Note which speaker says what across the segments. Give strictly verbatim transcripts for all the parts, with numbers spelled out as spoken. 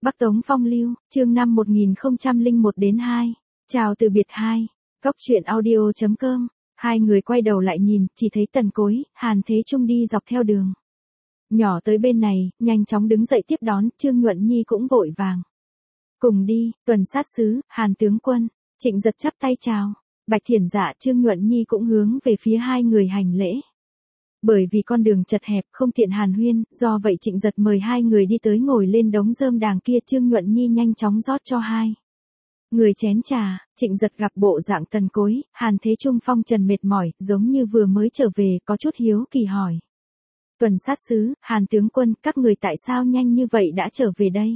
Speaker 1: Bắc Tống Phong Lưu, chương năm một nghìn không trăm lẻ một đến hai. Chào từ biệt hai. Góc truyện audio chấm com. Hai người quay đầu lại nhìn, chỉ thấy Tần Cối, Hàn Thế Trung đi dọc theo đường nhỏ tới bên này, nhanh chóng đứng dậy tiếp đón, Trương Nhuận Nhi cũng vội vàng. Cùng đi, Tuần sát sứ, Hàn tướng quân, Trịnh Giật chắp tay chào. Bạch Thiển Dạ, Trương Nhuận Nhi cũng hướng về phía hai người hành lễ. Bởi vì con đường chật hẹp không tiện hàn huyên, do vậy Trịnh Giật mời hai người đi tới ngồi lên đống rơm đàng kia. Trương Nhuận Nhi nhanh chóng rót cho hai người chén trà. Trịnh Giật gặp bộ dạng Tần Cối, Hàn Thế Trung phong trần mệt mỏi, giống như vừa mới trở về, có chút hiếu kỳ hỏi. Tuần sát sứ, Hàn tướng quân, các người tại sao nhanh như vậy đã trở về đây?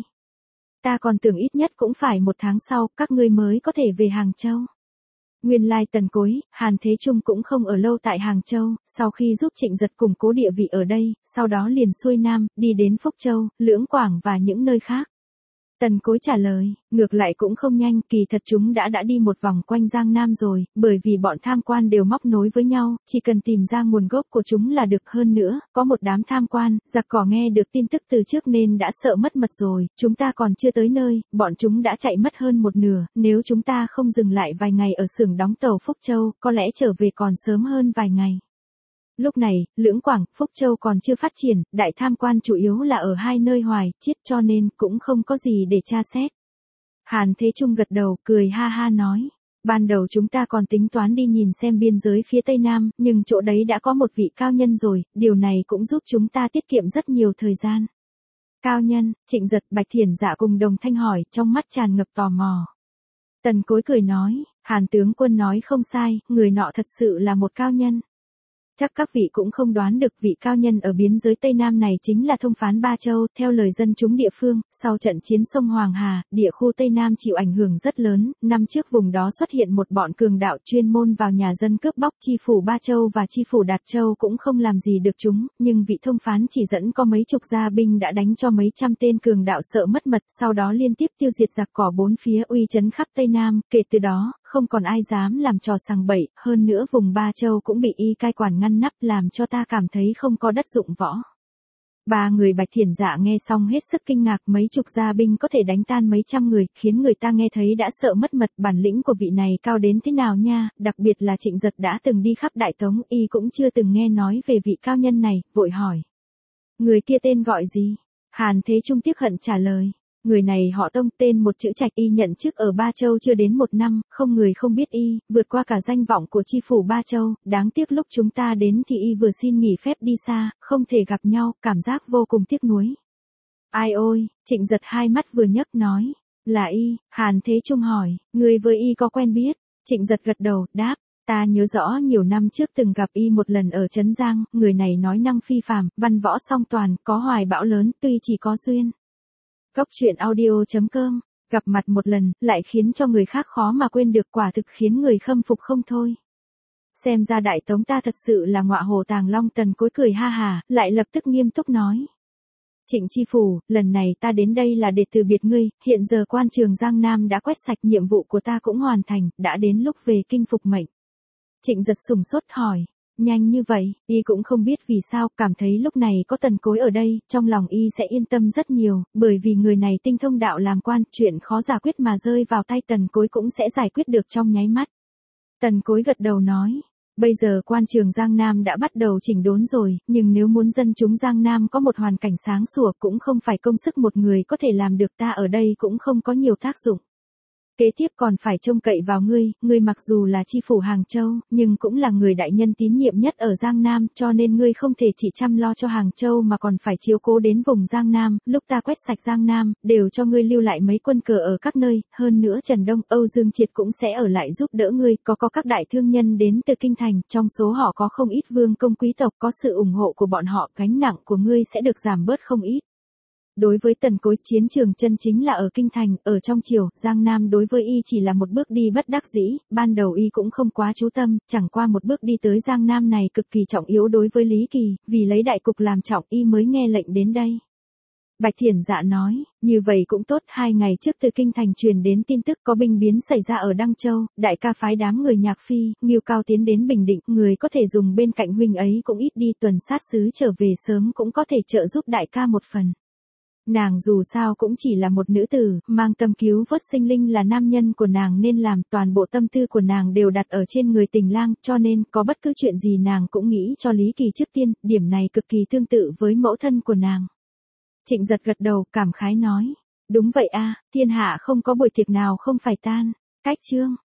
Speaker 1: Ta còn tưởng ít nhất cũng phải một tháng sau, các ngươi mới có thể về Hàng Châu. Nguyên lai Tần Cối, Hàn Thế Trung cũng không ở lâu tại Hàng Châu, sau khi giúp Trịnh Giật củng cố địa vị ở đây, sau đó liền xuôi nam, đi đến Phúc Châu, Lưỡng Quảng và những nơi khác. Tần Cối trả lời, ngược lại cũng không nhanh, kỳ thật chúng đã đã đi một vòng quanh Giang Nam rồi, bởi vì bọn tham quan đều móc nối với nhau, chỉ cần tìm ra nguồn gốc của chúng là được. Hơn nữa, có một đám tham quan, giặc cỏ nghe được tin tức từ trước nên đã sợ mất mật rồi, chúng ta còn chưa tới nơi, bọn chúng đã chạy mất hơn một nửa, nếu chúng ta không dừng lại vài ngày ở xưởng đóng tàu Phúc Châu, có lẽ trở về còn sớm hơn vài ngày. Lúc này, Lưỡng Quảng, Phúc Châu còn chưa phát triển, đại tham quan chủ yếu là ở hai nơi Hoài, Chiết, cho nên cũng không có gì để tra xét. Hàn Thế Trung gật đầu, cười ha ha nói. Ban đầu chúng ta còn tính toán đi nhìn xem biên giới phía Tây Nam, nhưng chỗ đấy đã có một vị cao nhân rồi, điều này cũng giúp chúng ta tiết kiệm rất nhiều thời gian. Cao nhân, Trịnh Giật, Bạch Thiển Dạ cùng đồng thanh hỏi, trong mắt tràn ngập tò mò. Tần Cối cười nói, Hàn tướng quân nói không sai, người nọ thật sự là một cao nhân. Chắc các vị cũng không đoán được vị cao nhân ở biên giới Tây Nam này chính là thông phán Ba Châu. Theo lời dân chúng địa phương, sau trận chiến sông Hoàng Hà, địa khu Tây Nam chịu ảnh hưởng rất lớn, năm trước vùng đó xuất hiện một bọn cường đạo chuyên môn vào nhà dân cướp bóc. Chi phủ Ba Châu và chi phủ Đạt Châu cũng không làm gì được chúng, nhưng vị thông phán chỉ dẫn có mấy chục gia binh đã đánh cho mấy trăm tên cường đạo sợ mất mật, sau đó liên tiếp tiêu diệt giặc cỏ bốn phía, uy chấn khắp Tây Nam. Kể từ đó, không còn ai dám làm trò sằng bậy, hơn nữa vùng Ba Châu cũng bị y cai quản ngăn nắp, làm cho ta cảm thấy không có đất dụng võ. Ba người Bạch Thiển Dạ nghe xong hết sức kinh ngạc, mấy chục gia binh có thể đánh tan mấy trăm người, khiến người ta nghe thấy đã sợ mất mật. Bản lĩnh của vị này cao đến thế nào nha, đặc biệt là Trịnh Giật đã từng đi khắp Đại Tống, y cũng chưa từng nghe nói về vị cao nhân này, vội hỏi. Người kia tên gọi gì? Hàn Thế Trung tiếc hận trả lời. Người này họ Tông, tên một chữ Trạch, y nhận chức ở Ba Châu chưa đến một năm, không người không biết y, vượt qua cả danh vọng của chi phủ Ba Châu, đáng tiếc lúc chúng ta đến thì y vừa xin nghỉ phép đi xa, không thể gặp nhau, cảm giác vô cùng tiếc nuối. Ai ôi, Trịnh Giật hai mắt vừa nhấc nói, là y. Hàn Thế Trung hỏi, người với y có quen biết? Trịnh Giật gật đầu, đáp, ta nhớ rõ nhiều năm trước từng gặp y một lần ở Trấn Giang, người này nói năng phi phàm, văn võ song toàn, có hoài bão lớn, tuy chỉ có duyên. Góc truyện audio chấm com, gặp mặt một lần, lại khiến cho người khác khó mà quên được, quả thực khiến người khâm phục không thôi. Xem ra Đại Tống ta thật sự là ngọa hổ tàng long. Tần Cối cười ha hà, lại lập tức nghiêm túc nói. Trịnh chi phủ, lần này ta đến đây là để từ biệt ngươi, hiện giờ quan trường Giang Nam đã quét sạch, nhiệm vụ của ta cũng hoàn thành, đã đến lúc về kinh phục mệnh. Trịnh Giật sùng sốt hỏi. Nhanh như vậy, y cũng không biết vì sao, cảm thấy lúc này có Tần Cối ở đây, trong lòng y sẽ yên tâm rất nhiều, bởi vì người này tinh thông đạo làm quan, chuyện khó giải quyết mà rơi vào tay Tần Cối cũng sẽ giải quyết được trong nháy mắt. Tần Cối gật đầu nói, bây giờ quan trường Giang Nam đã bắt đầu chỉnh đốn rồi, nhưng nếu muốn dân chúng Giang Nam có một hoàn cảnh sáng sủa cũng không phải công sức một người có thể làm được, ta ở đây cũng không có nhiều tác dụng. Kế tiếp còn phải trông cậy vào ngươi, ngươi mặc dù là chi phủ Hàng Châu, nhưng cũng là người đại nhân tín nhiệm nhất ở Giang Nam, cho nên ngươi không thể chỉ chăm lo cho Hàng Châu mà còn phải chiếu cố đến vùng Giang Nam, lúc ta quét sạch Giang Nam, đều cho ngươi lưu lại mấy quân cờ ở các nơi, hơn nữa Trần Đông, Âu Dương Triệt cũng sẽ ở lại giúp đỡ ngươi, có có các đại thương nhân đến từ kinh thành, trong số họ có không ít vương công quý tộc, có sự ủng hộ của bọn họ, gánh nặng của ngươi sẽ được giảm bớt không ít. Đối với Tần Cối, chiến trường chân chính là ở kinh thành, ở trong triều, Giang Nam đối với y chỉ là một bước đi bất đắc dĩ, ban đầu y cũng không quá chú tâm, chẳng qua một bước đi tới Giang Nam này cực kỳ trọng yếu đối với Lý Kỳ, vì lấy đại cục làm trọng y mới nghe lệnh đến đây. Bạch Thiển Dạ nói, như vậy cũng tốt, hai ngày trước từ kinh thành truyền đến tin tức có binh biến xảy ra ở Đăng Châu, đại ca phái đám người Nhạc Phi, Ngưu Cao tiến đến Bình Định, người có thể dùng bên cạnh huynh ấy cũng ít đi, Tuần sát sứ trở về sớm cũng có thể trợ giúp đại ca một phần. Nàng dù sao cũng chỉ là một nữ tử, mang tâm cứu vớt sinh linh là nam nhân của nàng nên làm, toàn bộ tâm tư của nàng đều đặt ở trên người Tình Lang, cho nên có bất cứ chuyện gì nàng cũng nghĩ cho Lý Kỳ trước tiên, điểm này cực kỳ tương tự với mẫu thân của nàng. Trịnh Giật gật đầu, cảm khái nói, đúng vậy a, thiên hạ không có buổi tiệc nào không phải tan. Cách chương